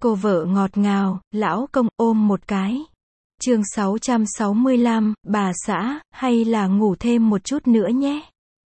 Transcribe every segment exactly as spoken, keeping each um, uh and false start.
Cô vợ ngọt ngào, lão công ôm một cái. Chương sáu trăm sáu mươi lăm, bà xã, hay là ngủ thêm một chút nữa nhé.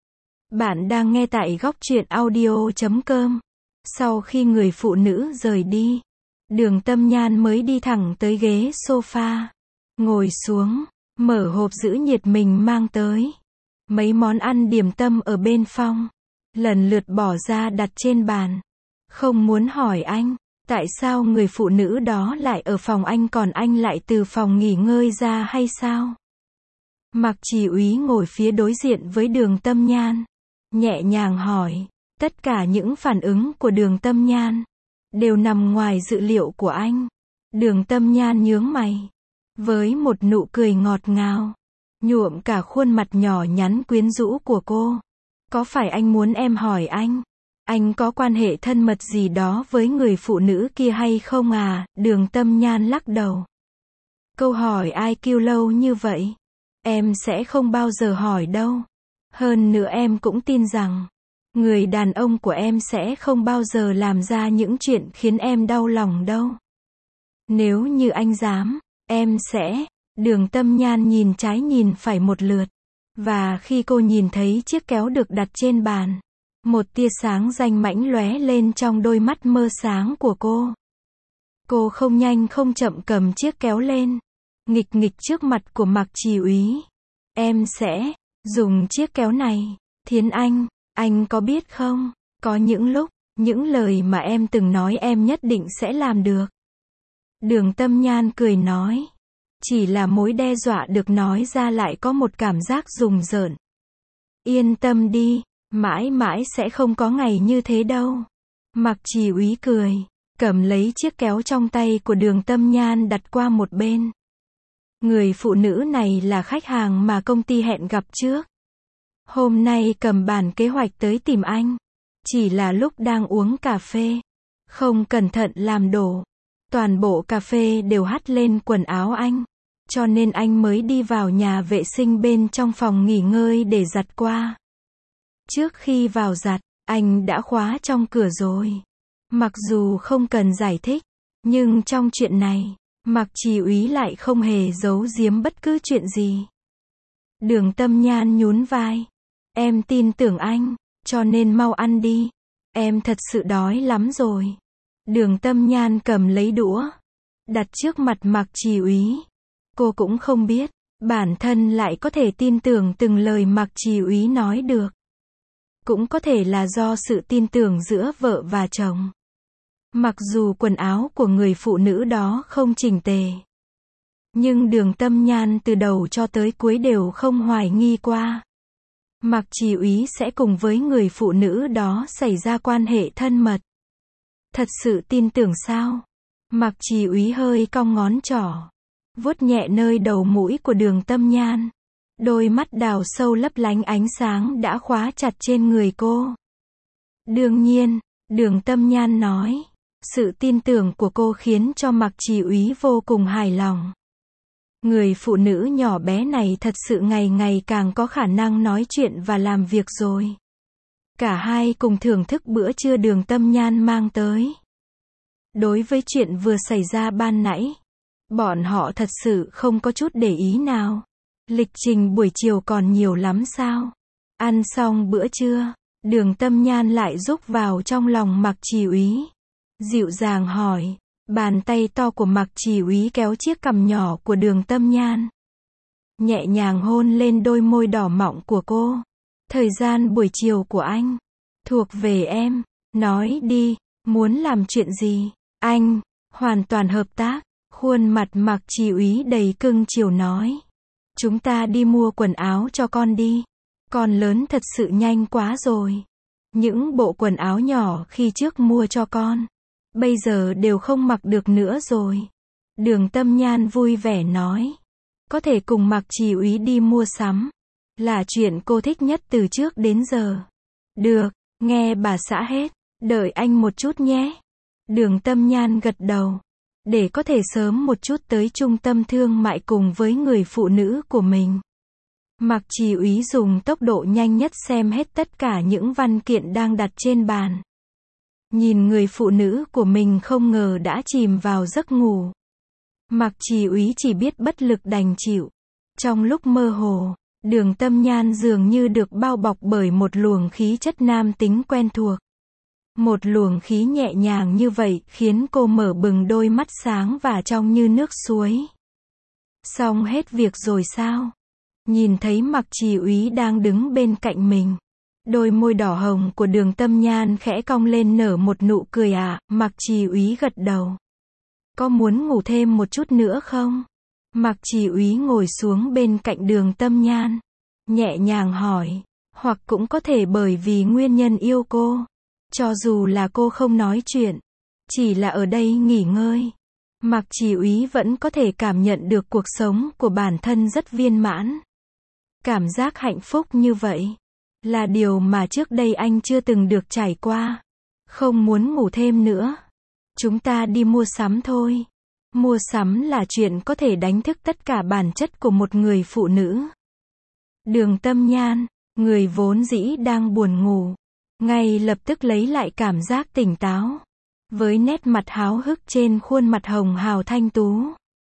Bạn đang nghe tại góc truyện audio chấm com. Sau khi người phụ nữ rời đi, Đường Tâm Nhan mới đi thẳng tới ghế sofa, ngồi xuống, mở hộp giữ nhiệt mình mang tới. Mấy món ăn điểm tâm ở bên phòng, lần lượt bỏ ra đặt trên bàn. Không muốn hỏi anh, tại sao người phụ nữ đó lại ở phòng anh còn anh lại từ phòng nghỉ ngơi ra hay sao? Mạc Trì Úy ngồi phía đối diện với Đường Tâm Nhan, nhẹ nhàng hỏi. Tất cả những phản ứng của Đường Tâm Nhan đều nằm ngoài dự liệu của anh. Đường Tâm Nhan nhướng mày, với một nụ cười ngọt ngào, nhuộm cả khuôn mặt nhỏ nhắn quyến rũ của cô. Có phải anh muốn em hỏi anh, anh có quan hệ thân mật gì đó với người phụ nữ kia hay không à? Đường Tâm Nhan lắc đầu. Câu hỏi ai kêu lâu như vậy? Em sẽ không bao giờ hỏi đâu. Hơn nữa em cũng tin rằng người đàn ông của em sẽ không bao giờ làm ra những chuyện khiến em đau lòng đâu. Nếu như anh dám, em sẽ... Đường Tâm Nhan nhìn trái nhìn phải một lượt. Và khi cô nhìn thấy chiếc kéo được đặt trên bàn, một tia sáng danh mãnh lóe lên trong đôi mắt mơ sáng của cô. Cô không nhanh không chậm cầm chiếc kéo lên, nghịch nghịch trước mặt của Mạc Trì Úy. Em sẽ dùng chiếc kéo này, Thiến Anh, anh có biết không, có những lúc, những lời mà em từng nói em nhất định sẽ làm được. Đường Tâm Nhan cười nói. Chỉ là mối đe dọa được nói ra lại có một cảm giác rùng rợn. Yên tâm đi, mãi mãi sẽ không có ngày như thế đâu. Mạc Trì Úy cười, cầm lấy chiếc kéo trong tay của Đường Tâm Nhan đặt qua một bên. Người phụ nữ này là khách hàng mà công ty hẹn gặp trước. Hôm nay cầm bản kế hoạch tới tìm anh. Chỉ là lúc đang uống cà phê, không cẩn thận làm đổ. Toàn bộ cà phê đều hắt lên quần áo anh. Cho nên anh mới đi vào nhà vệ sinh bên trong phòng nghỉ ngơi để giặt qua. Trước khi vào giặt, anh đã khóa trong cửa rồi. Mặc dù không cần giải thích, nhưng trong chuyện này, Mạc Trì Úy lại không hề giấu giếm bất cứ chuyện gì. Đường Tâm Nhan nhún vai. Em tin tưởng anh, cho nên mau ăn đi. Em thật sự đói lắm rồi. Đường Tâm Nhan cầm lấy đũa, đặt trước mặt Mạc Trì Úy. Cô cũng không biết, bản thân lại có thể tin tưởng từng lời Mạc Trì Úy nói được. Cũng có thể là do sự tin tưởng giữa vợ và chồng. Mặc dù quần áo của người phụ nữ đó không chỉnh tề, nhưng Đường Tâm Nhan từ đầu cho tới cuối đều không hoài nghi qua Mạc Trì Úy sẽ cùng với người phụ nữ đó xảy ra quan hệ thân mật. Thật sự tin tưởng sao? Mạc Trì Úy hơi cong ngón trỏ, vuốt nhẹ nơi đầu mũi của Đường Tâm Nhan. Đôi mắt đào sâu lấp lánh ánh sáng đã khóa chặt trên người cô. Đương nhiên, Đường Tâm Nhan nói. Sự tin tưởng của cô khiến cho Mạc Trì Úy vô cùng hài lòng. Người phụ nữ nhỏ bé này thật sự ngày ngày càng có khả năng nói chuyện và làm việc rồi. Cả hai cùng thưởng thức bữa trưa Đường Tâm Nhan mang tới. Đối với chuyện vừa xảy ra ban nãy, bọn họ thật sự không có chút để ý nào. Lịch trình buổi chiều còn nhiều lắm sao? Ăn xong bữa trưa, Đường Tâm Nhan lại rúc vào trong lòng Mạc Trì Úy. Dịu dàng hỏi. Bàn tay to của Mạc Trì Úy kéo chiếc cằm nhỏ của Đường Tâm Nhan, nhẹ nhàng hôn lên đôi môi đỏ mọng của cô. Thời gian buổi chiều của anh thuộc về em. Nói đi, muốn làm chuyện gì? Anh hoàn toàn hợp tác. Khuôn mặt Mạc Trì Úy đầy cưng chiều nói. Chúng ta đi mua quần áo cho con đi. Con lớn thật sự nhanh quá rồi. Những bộ quần áo nhỏ khi trước mua cho con, bây giờ đều không mặc được nữa rồi. Đường Tâm Nhan vui vẻ nói. Có thể cùng Mạc Trì Úy đi mua sắm là chuyện cô thích nhất từ trước đến giờ. Được, nghe bà xã hết. Đợi anh một chút nhé. Đường Tâm Nhan gật đầu. Để có thể sớm một chút tới trung tâm thương mại cùng với người phụ nữ của mình. Mạc Trì Úy dùng tốc độ nhanh nhất xem hết tất cả những văn kiện đang đặt trên bàn. nhìn người phụ nữ của mình không ngờ đã chìm vào giấc ngủ. Mạc Trì Úy chỉ biết bất lực đành chịu. Trong lúc mơ hồ, Đường Tâm Nhan dường như được bao bọc bởi một luồng khí chất nam tính quen thuộc. Một luồng khí nhẹ nhàng như vậy khiến cô mở bừng đôi mắt sáng và trong như nước suối. Xong hết việc rồi sao? Nhìn thấy Mạc Trì Úy đang đứng bên cạnh mình. Đôi môi đỏ hồng của Đường Tâm Nhan khẽ cong lên nở một nụ cười à, Mạc Trì Úy gật đầu. Có muốn ngủ thêm một chút nữa không? Mạc Trì Úy ngồi xuống bên cạnh Đường Tâm Nhan. Nhẹ nhàng hỏi. Hoặc cũng có thể bởi vì nguyên nhân yêu cô. Cho dù là cô không nói chuyện. Chỉ là ở đây nghỉ ngơi. Mạc Trì Úy vẫn có thể cảm nhận được cuộc sống của bản thân rất viên mãn. Cảm giác hạnh phúc như vậy. Là điều mà trước đây anh chưa từng được trải qua. Không muốn ngủ thêm nữa. Chúng ta đi mua sắm thôi. Mua sắm là chuyện có thể đánh thức tất cả bản chất của một người phụ nữ. Đường Tâm Nhan, người vốn dĩ đang buồn ngủ, ngay lập tức lấy lại cảm giác tỉnh táo. Với nét mặt háo hức trên khuôn mặt hồng hào thanh tú.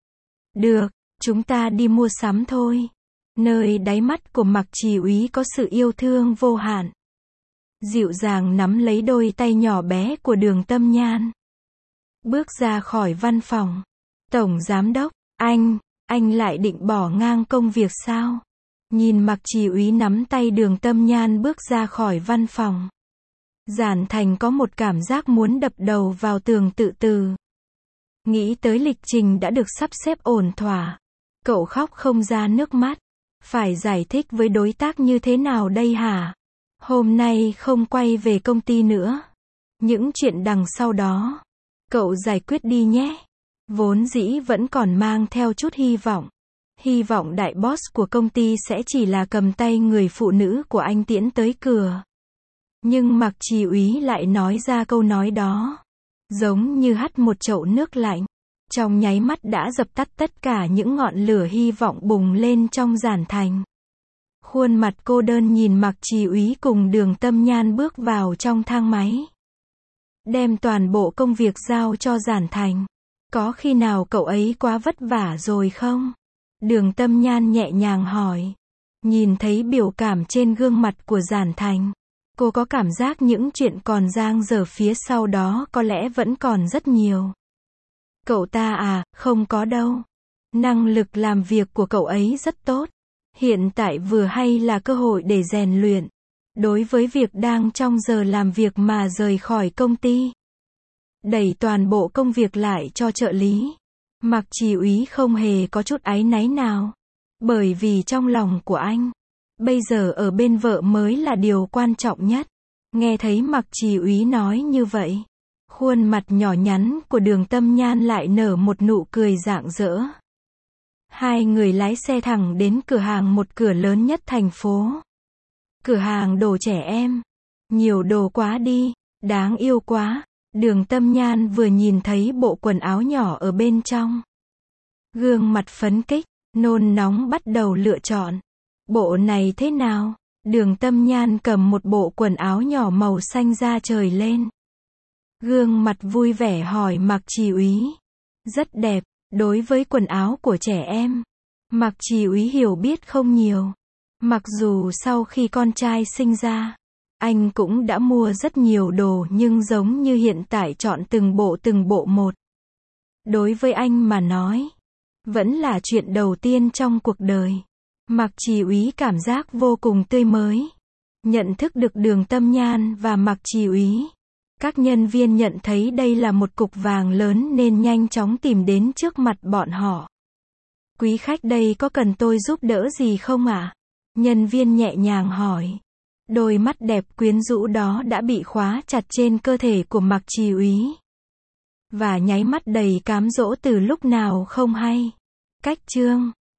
Được, chúng ta đi mua sắm thôi. Nơi đáy mắt của Mạc Trì Úy có sự yêu thương vô hạn. Dịu dàng nắm lấy đôi tay nhỏ bé của Đường Tâm Nhan. Bước ra khỏi văn phòng. Tổng giám đốc, anh, anh lại định bỏ ngang công việc sao? Nhìn Mạc Trì Úy nắm tay Đường Tâm Nhan bước ra khỏi văn phòng. Giản Thành có một cảm giác muốn đập đầu vào tường tự tử. Nghĩ tới lịch trình đã được sắp xếp ổn thỏa. Cậu khóc không ra nước mắt. Phải giải thích với đối tác như thế nào đây hả? Hôm nay không quay về công ty nữa. Những chuyện đằng sau đó, cậu giải quyết đi nhé. Vốn dĩ vẫn còn mang theo chút hy vọng. Hy vọng đại boss của công ty sẽ chỉ là cầm tay người phụ nữ của anh tiễn tới cửa. Nhưng Mạc Trì Úy lại nói ra câu nói đó. Giống như hắt một chậu nước lạnh. Trong nháy mắt đã dập tắt tất cả những ngọn lửa hy vọng bùng lên trong Giản Thành. Khuôn mặt cô đơn nhìn Mạc Trì Úy cùng Đường Tâm Nhan bước vào trong thang máy. Đem toàn bộ công việc giao cho Giản Thành. Có khi nào cậu ấy quá vất vả rồi không? Đường Tâm Nhan nhẹ nhàng hỏi. Nhìn thấy biểu cảm trên gương mặt của Giản Thành. Cô có cảm giác những chuyện còn dang dở phía sau đó có lẽ vẫn còn rất nhiều. Cậu ta à, không có đâu. Năng lực làm việc của cậu ấy rất tốt. Hiện tại vừa hay là cơ hội để rèn luyện. Đối với việc đang trong giờ làm việc mà rời khỏi công ty. Đẩy toàn bộ công việc lại cho trợ lý. Mạc Trì Úy không hề có chút áy náy nào. Bởi vì trong lòng của anh, bây giờ ở bên vợ mới là điều quan trọng nhất. Nghe thấy Mạc Trì Úy nói như vậy. Khuôn mặt nhỏ nhắn của Đường Tâm Nhan lại nở một nụ cười rạng rỡ. Hai người lái xe thẳng đến cửa hàng một cửa lớn nhất thành phố. Cửa hàng đồ trẻ em. Nhiều đồ quá đi, đáng yêu quá. Đường Tâm Nhan vừa nhìn thấy bộ quần áo nhỏ ở bên trong. Gương mặt phấn khích, nôn nóng bắt đầu lựa chọn. Bộ này thế nào? Đường Tâm Nhan cầm một bộ quần áo nhỏ màu xanh da trời lên. Gương mặt vui vẻ hỏi Mạc Trì Úy. Rất đẹp, đối với quần áo của trẻ em. Mạc Trì Úy hiểu biết không nhiều. Mặc dù sau khi con trai sinh ra, anh cũng đã mua rất nhiều đồ nhưng giống như hiện tại chọn từng bộ từng bộ một. Đối với anh mà nói, vẫn là chuyện đầu tiên trong cuộc đời. Mạc Trì Úy cảm giác vô cùng tươi mới. Nhận thức được Đường Tâm Nhan và Mạc Trì Úy. Các nhân viên nhận thấy đây là một cục vàng lớn nên nhanh chóng tìm đến trước mặt bọn họ. Quý khách đây có cần tôi giúp đỡ gì không ạ? À? Nhân viên nhẹ nhàng hỏi. Đôi mắt đẹp quyến rũ đó đã bị khóa chặt trên cơ thể của Mạc Trì Úy. Và nháy mắt đầy cám dỗ từ lúc nào không hay. Cách chương